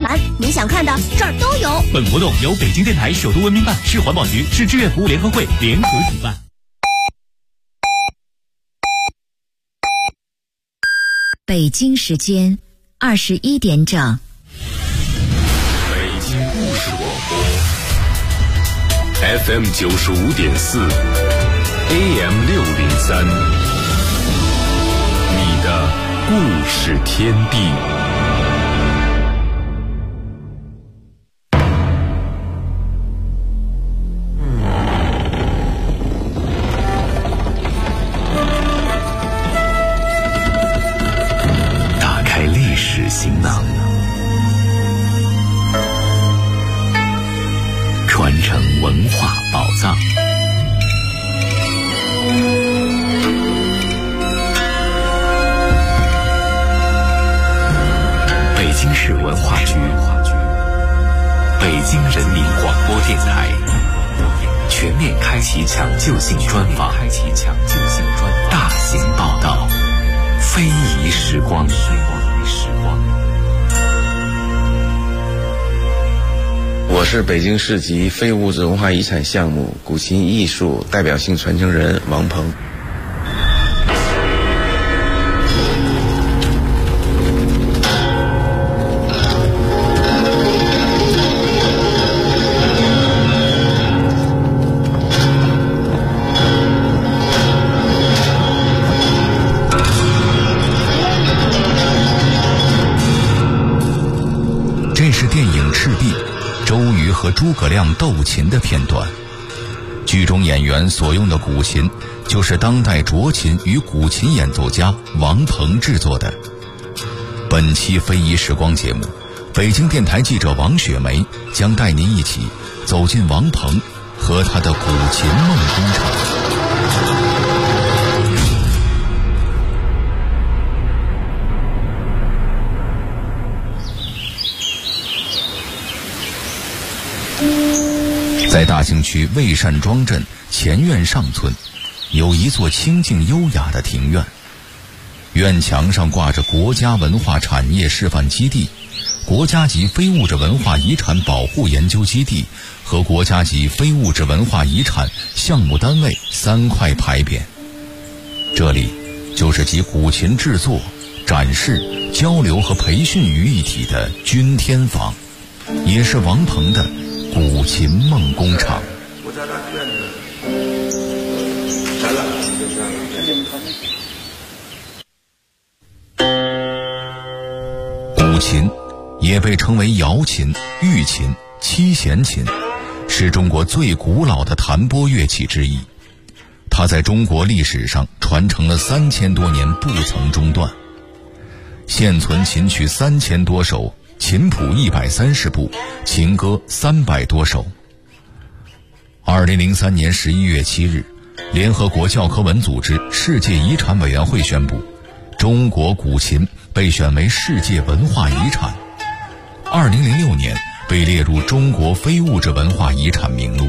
玩，你想看的这儿都有。 本活动由北京电台首都文明办、市环保局、市志愿服务联合会联合主办。 北京时间21点整。 北京故事广播 FM 95.4 AM 603，你的故事天地。打开历史行囊，传承文化宝藏。北京市文化局、北京人民广播电台全面开启抢救性专访，大型报道，非遗时光。 我是北京市级非物质文化遗产项目古琴艺术代表性传承人王鹏。 这是电影《赤壁》周瑜和诸葛亮斗琴的片段，剧中演员所用的古琴就是当代斫琴与古琴演奏家王鹏制作的。本期非遗时光节目，北京电台记者王雪梅将带您一起走进王鹏和他的古琴梦工厂。在大兴区魏善庄镇前院上村，有一座清静优雅的庭院，院墙上挂着国家文化产业示范基地、国家级非物质文化遗产保护研究基地和国家级非物质文化遗产项目单位3块牌匾。这里就是集古琴制作、展示、交流和培训于一体的君天坊，也是王鹏的古琴梦工厂。古琴也被称为瑶琴、玉琴、七弦琴，是中国最古老的弹拨乐器之一。它在中国历史上传承了3000多年，不曾中断。现存琴曲3000多首，琴谱130部，琴歌300多首。2003年11月7日，联合国教科文组织世界遗产委员会宣布，中国古琴被选为世界文化遗产。2006年被列入中国非物质文化遗产名录。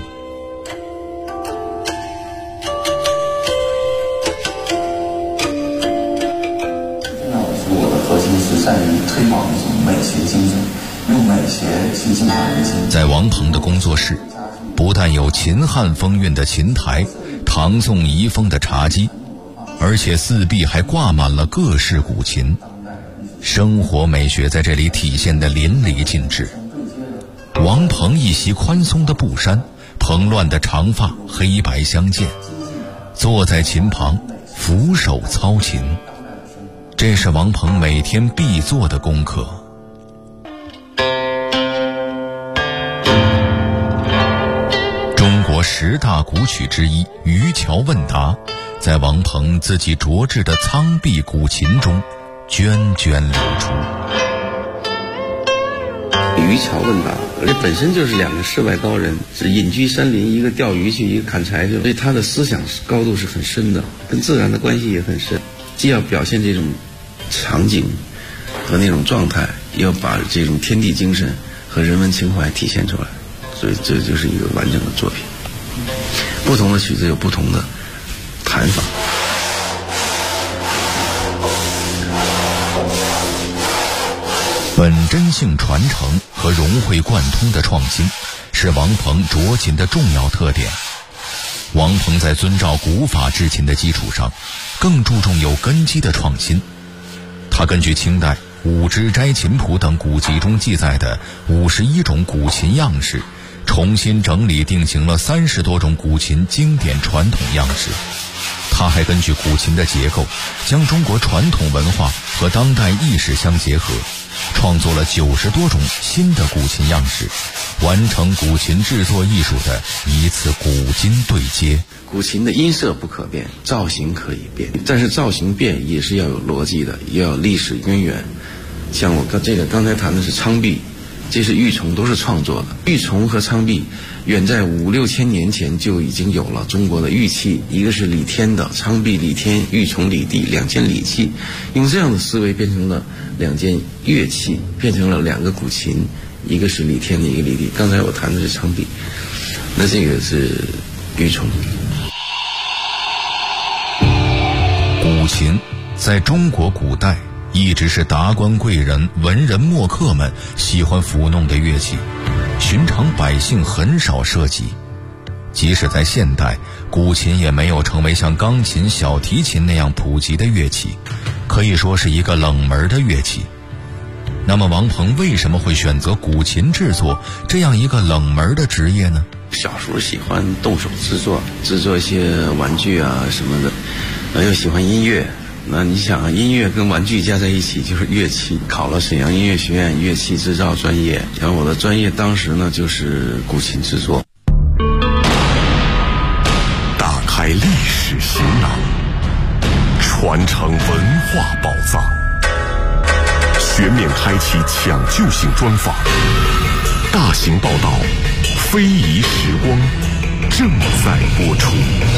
我的核心是善于推广一种美学精神，用美学去净化人心。 在王鹏的工作室，不但有秦汉风韵的琴台、唐宋遗风的茶几，而且四壁还挂满了各式古琴，生活美学在这里体现得淋漓尽致。王鹏一袭宽松的布衫，蓬乱的长发黑白相间，坐在琴旁俯首操琴，这是王鹏每天必做的功课。中国10大古曲之一《渔樵问答》，在王鹏自己琢制的苍壁古琴中涓涓流出。 渔樵问答，这本身就是2个世外高人，是隐居山林，一个钓鱼去，一个砍柴去，所以他的思想高度是很深的，跟自然的关系也很深，既要表现这种场景和那种状态，也要把这种天地精神和人文情怀体现出来，所以这就是一个完整的作品。不同的曲子有不同的弹法。 本真性传承和融会贯通的创新是王鹏斫琴的重要特点。王鹏在遵照古法制琴的基础上，更注重有根基的创新。他根据清代《五支斋琴谱》等古籍中记载的51种古琴样式，重新整理定型了30多种古琴经典传统样式。他还根据古琴的结构，将中国传统文化和当代意识相结合，创作了90多种新的古琴样式，完成古琴制作艺术的一次古今对接。 古琴的音色不可变，造型可以变，但是造型变也是要有逻辑的，也要有历史渊源。像我刚才谈的是昌璧，这是玉琮，都是创作的。玉琮和昌璧远在5、6千年前就已经有了中国的玉器，一个是李天的昌璧李天，玉琮李地2件礼器，用这样的思维变成了2件乐器，变成了2个古琴，一个是李天的，一个李地。刚才我谈的是昌璧，那这个是玉琮。 古琴在中国古代一直是达官贵人、文人墨客们喜欢抚弄的乐器，寻常百姓很少涉及。即使在现代，古琴也没有成为像钢琴、小提琴那样普及的乐器，可以说是一个冷门的乐器。那么王鹏为什么会选择古琴制作这样一个冷门的职业呢？ 小时候喜欢动手制作一些玩具啊什么的，又喜欢音乐。那你想，音乐跟玩具加在一起就是乐器。考了沈阳音乐学院乐器制造专业，然后我的专业当时呢就是古琴制作。 打开历史行囊，传承文化宝藏，全面开启抢救性专访，大型报道，非遗时光正在播出。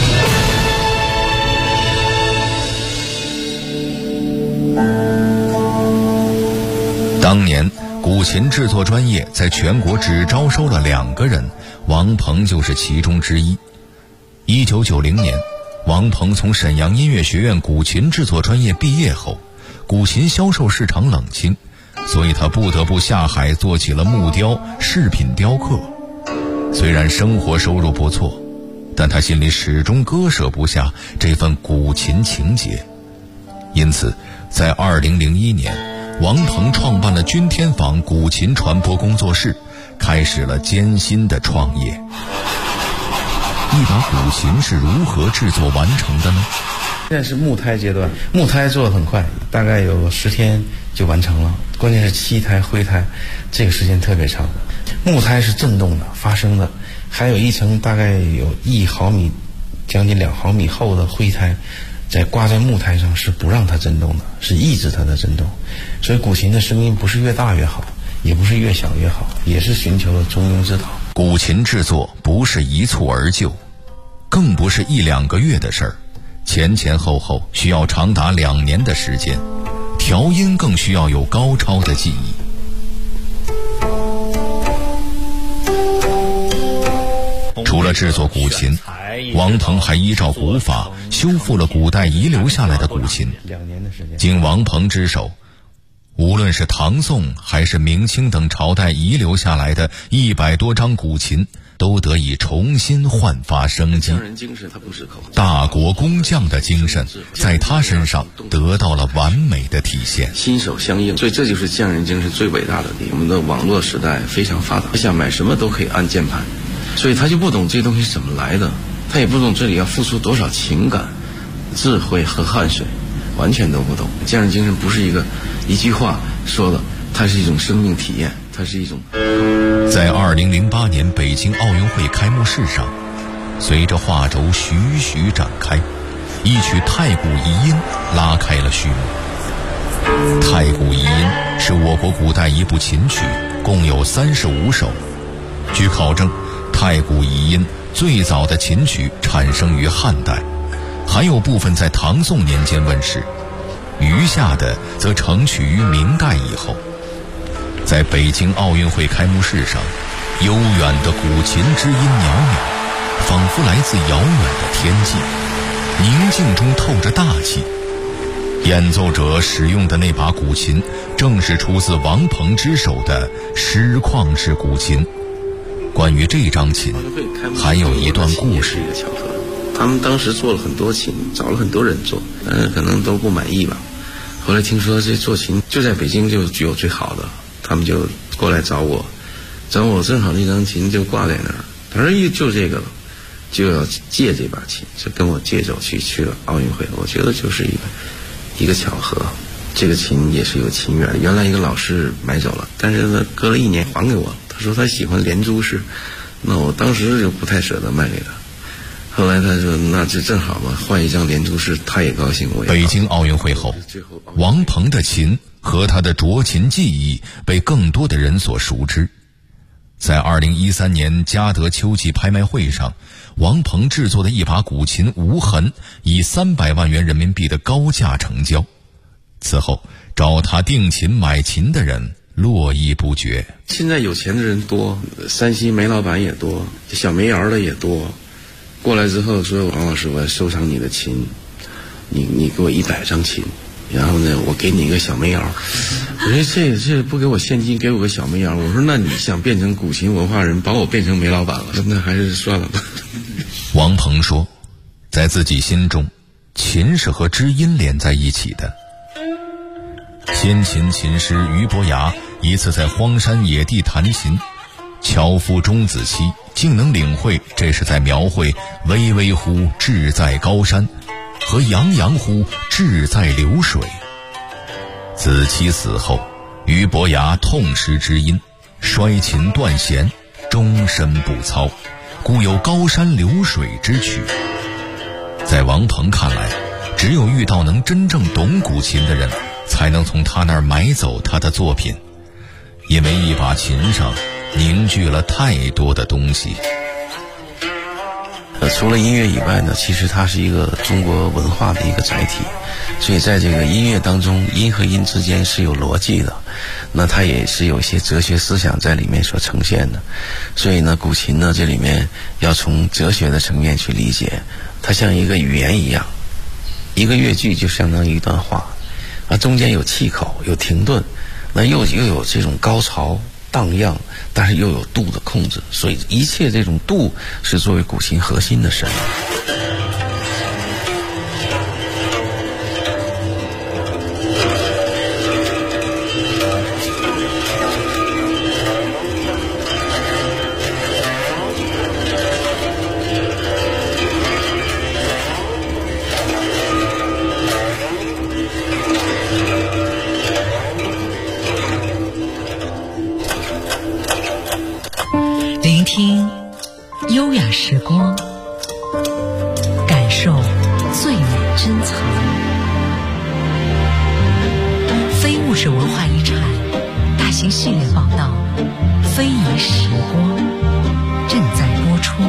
当年古琴制作专业在全国只招收了2个人，王鹏就是其中之一。1990年，王鹏从沈阳音乐学院古琴制作专业毕业后，古琴销售市场冷清，所以他不得不下海做起了木雕、饰品雕刻。虽然生活收入不错，但他心里始终割舍不下这份古琴情结。因此在2001年，王鹏创办了君天坊古琴传播工作室，开始了艰辛的创业。一把古琴是如何制作完成的呢？ 现在是木胎阶段，木胎做得很快，大概有10天就完成了。关键是漆胎、灰胎，这个时间特别长。木胎是震动的、发声的，还有一层大概有1毫米、将近2毫米厚的灰胎，挂在木胎上是不让它震动的，是抑制它的震动。所以古琴的声音不是越大越好，也不是越小越好，也是寻求了中庸之道。 古琴制作不是一蹴而就，更不是1、2个月的事儿，前后后需要长达2年的时间，调音更需要有高超的技艺。除了制作古琴，王鹏还依照古法修复了古代遗留下来的古琴。经王鹏之手，无论是唐宋还是明清等朝代遗留下来的100多张古琴，都得以重新焕发生机。大国工匠的精神在他身上得到了完美的体现。 心手相应，所以这就是匠人精神最伟大的地方。我们的网络时代非常发达，想买什么都可以按键盘，所以他就不懂这东西怎么来的，他也不懂这里要付出多少情感、智慧和汗水，完全都不懂。匠人精神不是一句话说的，它是一种生命体验，它是一种。 在2008年北京奥运会开幕式上，随着画轴徐徐展开，一曲太鼓遗音拉开了序幕。太鼓遗音是我国古代一部琴曲，共有35首。据考证，太鼓遗音最早的琴曲产生于汉代，还有部分在唐宋年间问世，余下的则成曲于明代以后。在北京奥运会开幕式上，悠远的古琴之音袅袅，仿佛来自遥远的天际，宁静中透着大气。 演奏者使用的那把古琴，正是出自王鹏之手的狮旷式古琴。关于这张琴，还有一段故事。 他们当时做了很多琴，找了很多人做，但是可能都不满意吧。后来听说这做琴就在北京就只有最好的，他们就过来找我，正好那张琴就挂在那儿，他说就这个了，就要借这把琴，就跟我借走去了奥运会。我觉得就是一个巧合。这个琴也是有情缘，原来一个老师买走了，但是呢隔了1年还给我，他说他喜欢连珠式，那我当时就不太舍得卖给他。后来他说那就正好嘛，换一张连珠式，他也高兴，我也高兴。 北京奥运会后，王鹏的琴和他的斫琴技艺被更多的人所熟知。在2013年嘉德秋季拍卖会上，王鹏制作的一把古琴无痕以300万元人民币的高价成交。此后找他定琴买琴的人络绎不绝。 现在有钱的人多，山西煤老板也多，小煤窑的也多。过来之后说，王老师，我要收藏你的琴，你给我100张琴，然后呢我给你一个小煤窑。我说这不给我现金，给我个小煤窑。我说那你想变成古琴文化人，把我变成煤老板了，那还是算了吧。 王鹏说，在自己心中，琴是和知音连在一起的。先秦琴师俞伯牙一次在荒山野地弹琴，樵夫钟子期竟能领会这是在描绘巍巍乎志在高山和洋洋乎志在流水。子期死后，俞伯牙痛失知音，摔琴断弦，终身不操，故有高山流水之曲。在王鹏看来，只有遇到能真正懂古琴的人，才能从他那儿买走他的作品，因为一把琴上凝聚了太多的东西。 除了音乐以外呢，其实它是一个中国文化的一个载体，所以在这个音乐当中，音和音之间是有逻辑的，那它也是有一些哲学思想在里面所呈现的。所以呢，古琴呢这里面要从哲学的层面去理解，它像一个语言一样，一个乐句就相当于一段话，中间有气口，有停顿，那又有这种高潮荡漾，但是又有度的控制，所以一切这种度是作为古琴核心的神。 聆听优雅时光，感受最美珍藏。非物质文化遗产大型系列报道《非遗时光》正在播出。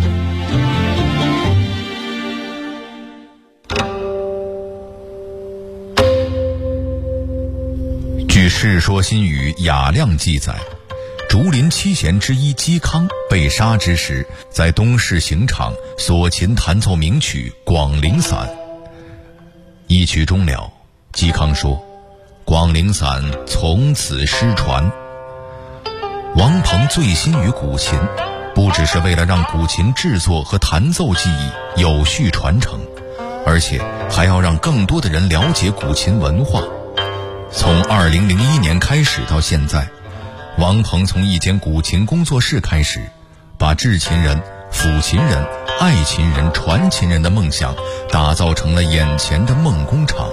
据《世说新语·雅量》记载，竹林七贤之一嵇康被杀之时，在东市刑场索琴弹奏名曲《广陵散》。一曲终了，嵇康说：“广陵散从此失传。”王鹏醉心于古琴，不只是为了让古琴制作和弹奏技艺有序传承，而且还要让更多的人了解古琴文化。从2001年开始到现在，王鹏从一间古琴工作室开始，把制琴人、抚琴人、爱琴人、传琴人的梦想打造成了眼前的梦工厂。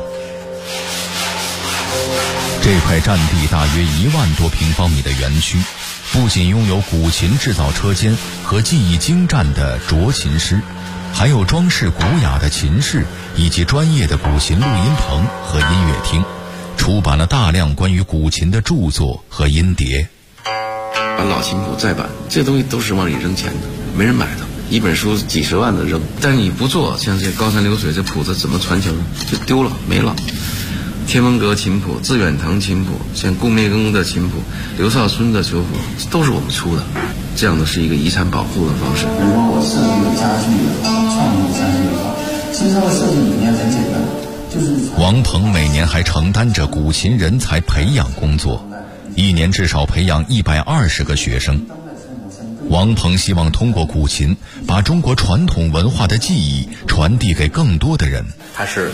这块占地大约1万多平方米的园区，不仅拥有古琴制造车间和技艺精湛的斫琴师，还有装饰古雅的琴室以及专业的古琴录音棚和音乐厅，出版了大量关于古琴的著作和音碟。 把老琴谱再版，这东西都是往里扔钱的，没人买的，一本书几十万的扔，但是你不做，像这高山流水这谱子怎么传承？就丢了，没了。天文阁琴谱、致远堂琴谱，像顾灭庚的琴谱、刘少春的球谱，都是我们出的，这样的是一个遗产保护的方式。 如果我设计一个家具，创意家具的话，其实它的设计理念很简单，就是王鹏每年还承担着古琴人才培养工作，一年至少培养120个学生。王鹏希望通过古琴把中国传统文化的技艺传递给更多的人。 他是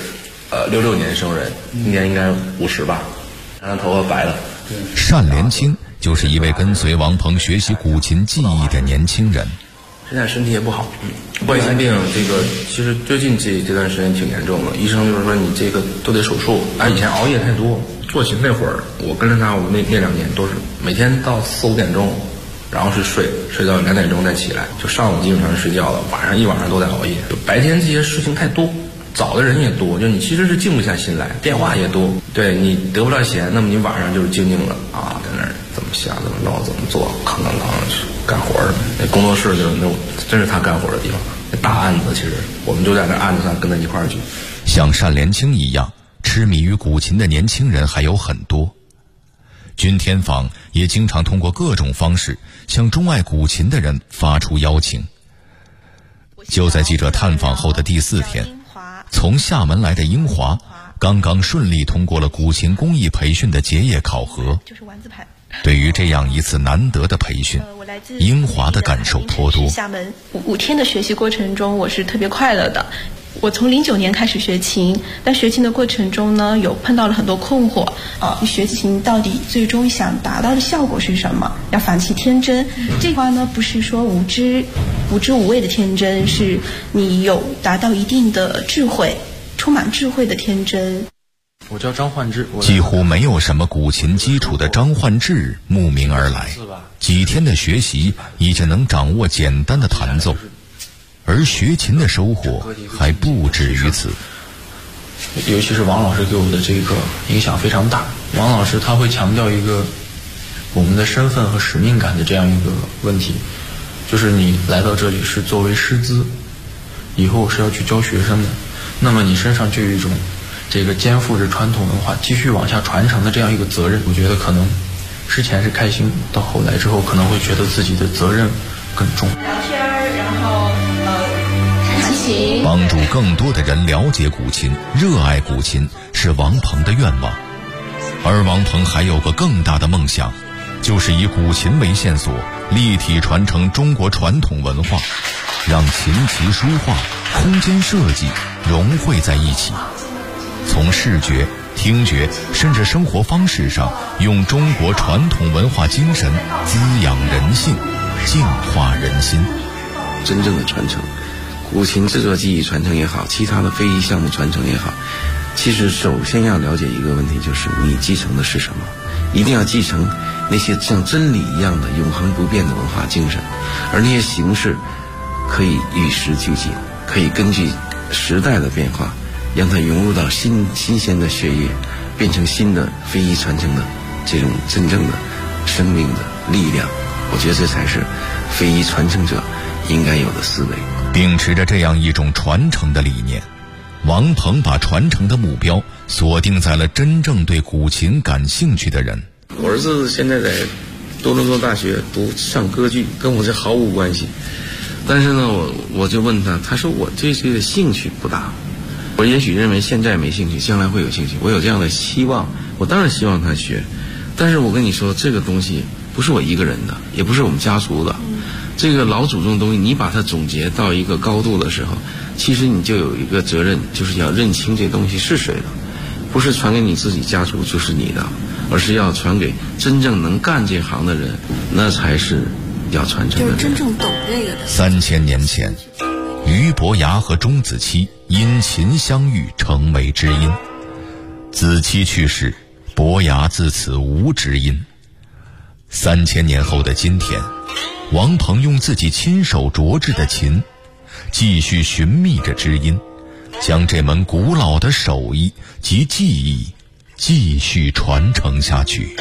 66年生人，今年应该50吧，他头发白了。 单连清就是一位跟随王鹏学习古琴技艺的年轻人。 现在身体也不好，冠心病这个其实最近这段时间挺严重的，医生就是说你这个都得手术。以前熬夜太多，做琴那会儿我跟着他，我那2年都是每天到4、5点钟，然后是睡到2点钟再起来，就上午基本上是睡觉了，晚上一晚上都在熬夜。就白天这些事情太多，找的人也多，就你其实是静不下心来，电话也多，对你得不到闲，那么你晚上就是静了啊，在那儿怎么下怎么弄怎么做，吭干活的。那工作室就那真是他干活的地方，那大案子其实我们就在那案子上跟他一块儿去。 像单连清一样痴迷于古琴的年轻人还有很多。君天坊也经常通过各种方式向钟爱古琴的人发出邀请。就在记者探访后的第4天，从厦门来的英华刚刚顺利通过了古琴工艺培训的结业考核。对于这样一次难得的培训，英华的感受颇多。 厦门5天的学习过程中，我是特别快乐的。我从09年开始学琴，但学琴的过程中呢，有碰到了很多困惑。你学琴到底最终想达到的效果是什么？要反其天真。这话呢，不是说无知无畏的天真，是你有达到一定的智慧，充满智慧的天真。 我叫张焕智， 几乎没有什么古琴基础的张焕智慕名而来，几天的学习已经能掌握简单的弹奏，而学琴的收获还不止于此。 尤其是王老师给我的这个影响非常大。王老师他会强调一个我们的身份和使命感的这样一个问题，就是你来到这里是作为师资，以后是要去教学生的，那么你身上就有一种这个肩负着传统文化继续往下传承的这样一个责任。我觉得可能之前是开心，到后来之后可能会觉得自己的责任更重。 聊天，然后弹琴， 帮助更多的人了解古琴、热爱古琴是王鹏的愿望。而王鹏还有个更大的梦想，就是以古琴为线索，立体传承中国传统文化，让琴棋书画、空间设计融汇在一起。从视觉、听觉甚至生活方式上，用中国传统文化精神滋养人性，净化人心。 真正的传承，古琴制作技艺传承也好，其他的非遗项目传承也好，其实首先要了解一个问题，就是你继承的是什么。一定要继承那些像真理一样的永恒不变的文化精神，而那些形式可以与时俱进，可以根据时代的变化让它融入到新鲜的血液，变成新的非遗传承的这种真正的生命的力量。我觉得这才是非遗传承者应该有的思维。 秉持着这样一种传承的理念，王鹏把传承的目标锁定在了真正对古琴感兴趣的人。 我儿子现在在多伦多大学上歌剧，跟我这毫无关系。但是呢，我就问他，他说我对这个兴趣不大。我也许认为现在没兴趣，将来会有兴趣，我有这样的期望，我当然希望他学。但是我跟你说，这个东西不是我一个人的，也不是我们家族的。这个老祖宗的东西，你把它总结到一个高度的时候，其实你就有一个责任，就是要认清这东西是谁的，不是传给你自己家族就是你的，而是要传给真正能干这行的人，那才是要传承的人。 就是真正懂这个的。 3000年前，俞伯牙和钟子期因琴相遇，成为知音。子期去世，伯牙自此无知音。3000年后的今天，王鹏用自己亲手琢制的琴，继续寻觅着知音，将这门古老的手艺及技艺继续传承下去。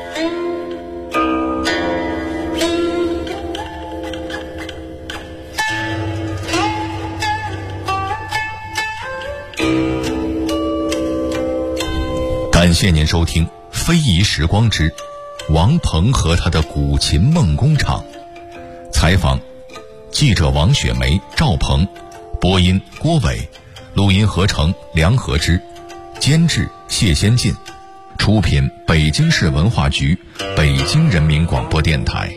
感谢您收听《非遗时光之王鹏和他的古琴梦工厂》。采访记者王雪梅、赵鹏，播音郭伟，录音合成梁和之， 监制谢先进，出品北京市文化局、北京人民广播电台。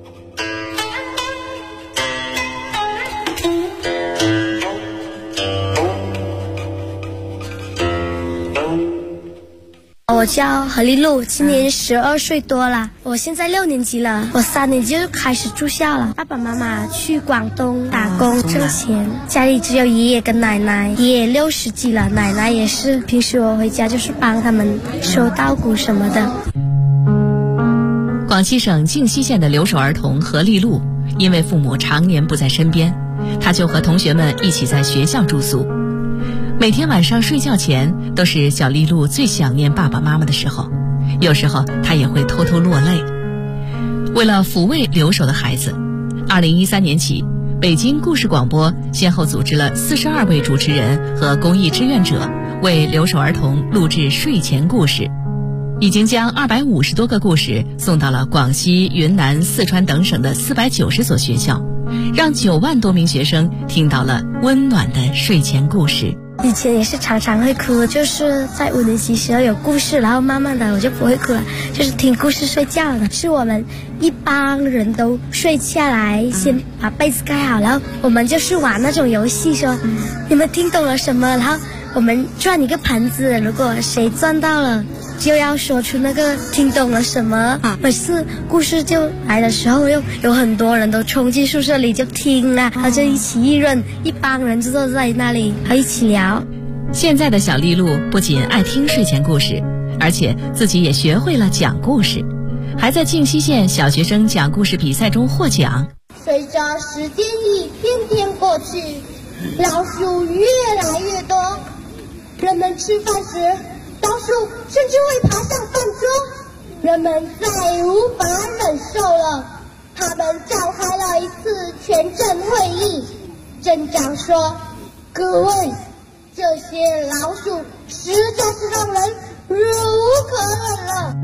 我叫何丽露，今年12岁多了。我现在6年级了，我3年级就开始住校了。爸爸妈妈去广东打工挣钱，家里只有爷爷跟奶奶。爷爷60几了，奶奶也是。平时我回家就是帮他们收稻谷什么的。 广西省靖西县的留守儿童何丽露，因为父母常年不在身边，她就和同学们一起在学校住宿。每天晚上睡觉前，都是小丽露最想念爸爸妈妈的时候，有时候她也会偷偷落泪。为了抚慰留守的孩子，2013年起，北京故事广播先后组织了42位主持人和公益志愿者为留守儿童录制睡前故事，已经将250多个故事送到了广西、云南、四川等省的490所学校，让9万多名学生听到了温暖的睡前故事。 以前也是常常会哭，就是在5年级时候有故事，然后慢慢的我就不会哭了，就是听故事睡觉了。是我们一帮人都睡下来，先把被子盖好，然后我们就是玩那种游戏，说你们听懂了什么，然后我们转一个盘子，如果谁转到了就要说出那个听懂了什么。每次故事就来的时候，又有很多人都冲进宿舍里就听啊，然后就一起议论，一帮人就坐在那里还一起聊。 现在的小丽露不仅爱听睡前故事，而且自己也学会了讲故事，还在靖西县小学生讲故事比赛中获奖。 随着时间一天天过去，老鼠越来越多，人们吃饭时老鼠甚至会爬上饭桌，人们再无法忍受了，他们召开了一次全镇会议。镇长说：“各位，这些老鼠实在是让人忍无可忍了。”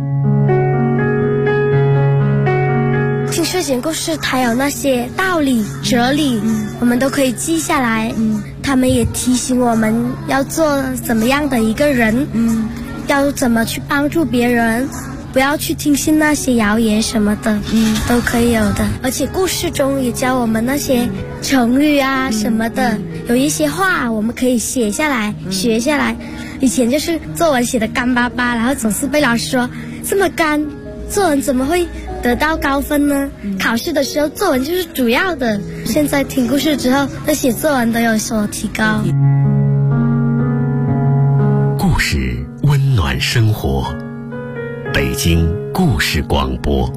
听睡前故事，它有那些道理、哲理，我们都可以记下来。他们也提醒我们要做怎么样的一个人，要怎么去帮助别人，不要去听信那些谣言什么的，都可以有的。而且故事中也教我们那些成语啊什么的，有一些话我们可以写下来、学下来。以前就是作文写的干巴巴，然后总是被老师说这么干，作文怎么会得到高分呢？考试的时候作文就是主要的。现在听故事之后，对写作文都有所提高。 故事温暖生活，北京故事广播。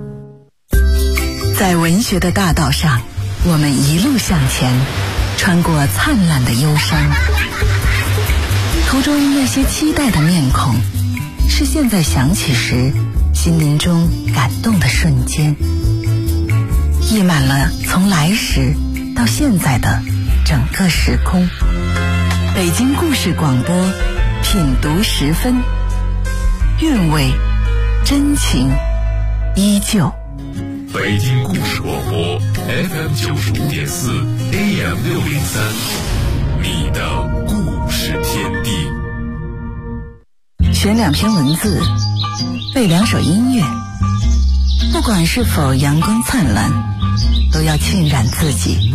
在文学的大道上，我们一路向前，穿过灿烂的忧伤。途中那些期待的面孔，是现在想起时心灵中感动的瞬间，溢满了从来时到现在的整个时空。北京故事广播，品读10分，韵味真情依旧。 北京故事广播 FM 95.4 AM 603，你的故事天地。 选2篇文字，背2首音乐，不管是否阳光灿烂，都要浸染自己。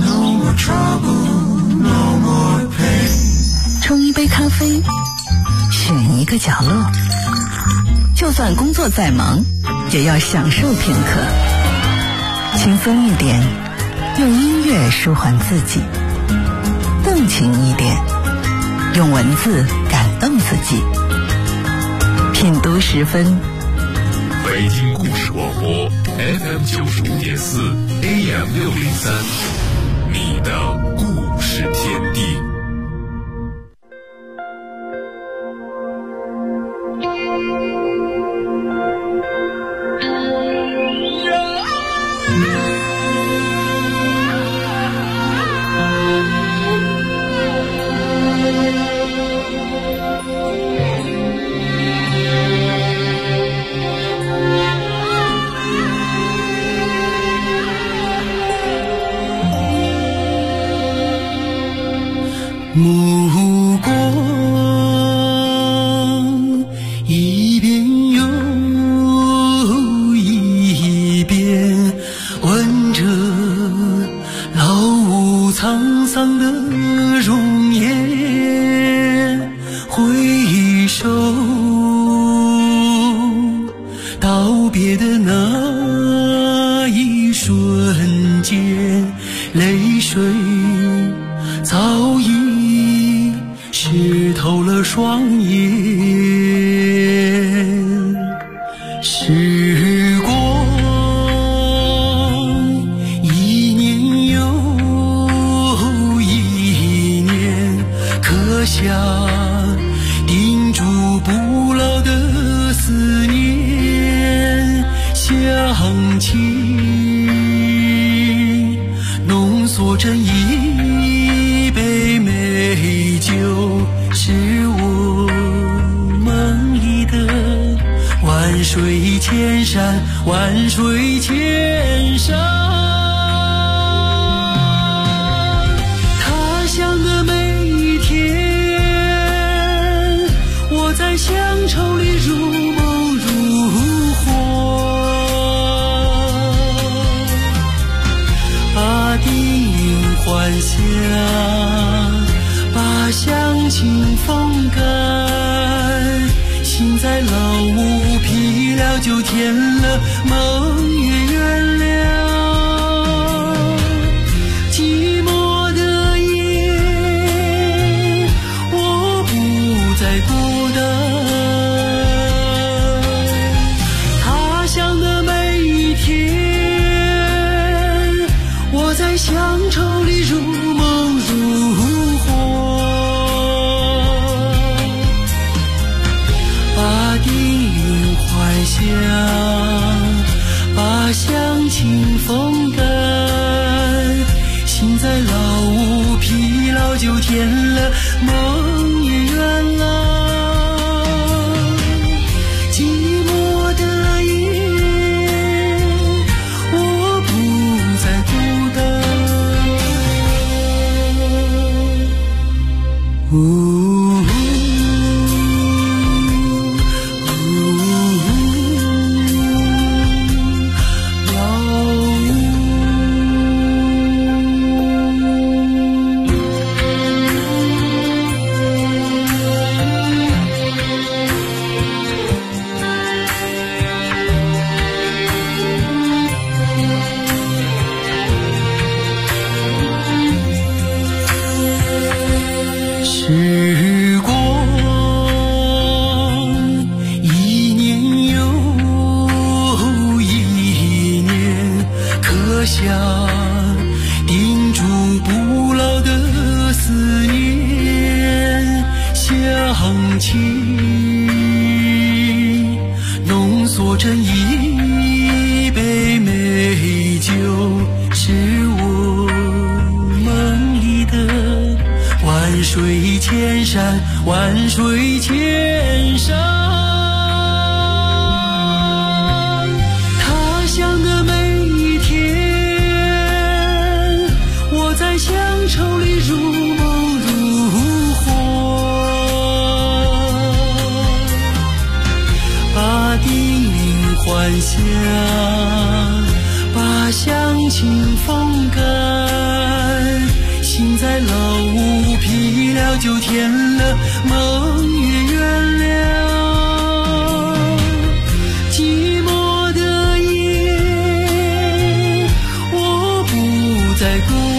冲一杯咖啡，选一个角落，就算工作再忙，也要享受片刻。轻松一点，用音乐舒缓自己；动情一点，用文字感动自己。品读10分， 北京故事广播 FM 95.4 AM 603，你的故事天地。 目光泪水早已湿透了双眼。时光一年又一年，刻下钉住不老的思念。乡情浓缩成一杯美酒，是我梦里的万水千山，万水千山。他乡的每一天，我在乡愁里如梦如幻，把地云还乡，把乡情风干，心在老屋疲了就填了，梦也圆了。寂寞的夜，我不再孤单。他乡的每一天，我在乡愁里如梦如幻，把地云还乡，把乡情风干，心在老屋疲劳就填了，梦也圆了。寂寞的夜，我不再孤单。时光一年又一年，刻下钉住不老的思念。乡情浓缩成一杯美酒，是我梦里的万水千山，万水千山。他乡的每一天，我在乡愁里如梦如幻，把地云还乡，把乡情风干，心在老屋疲了就填了，梦也圆了。寂寞的夜，我不再孤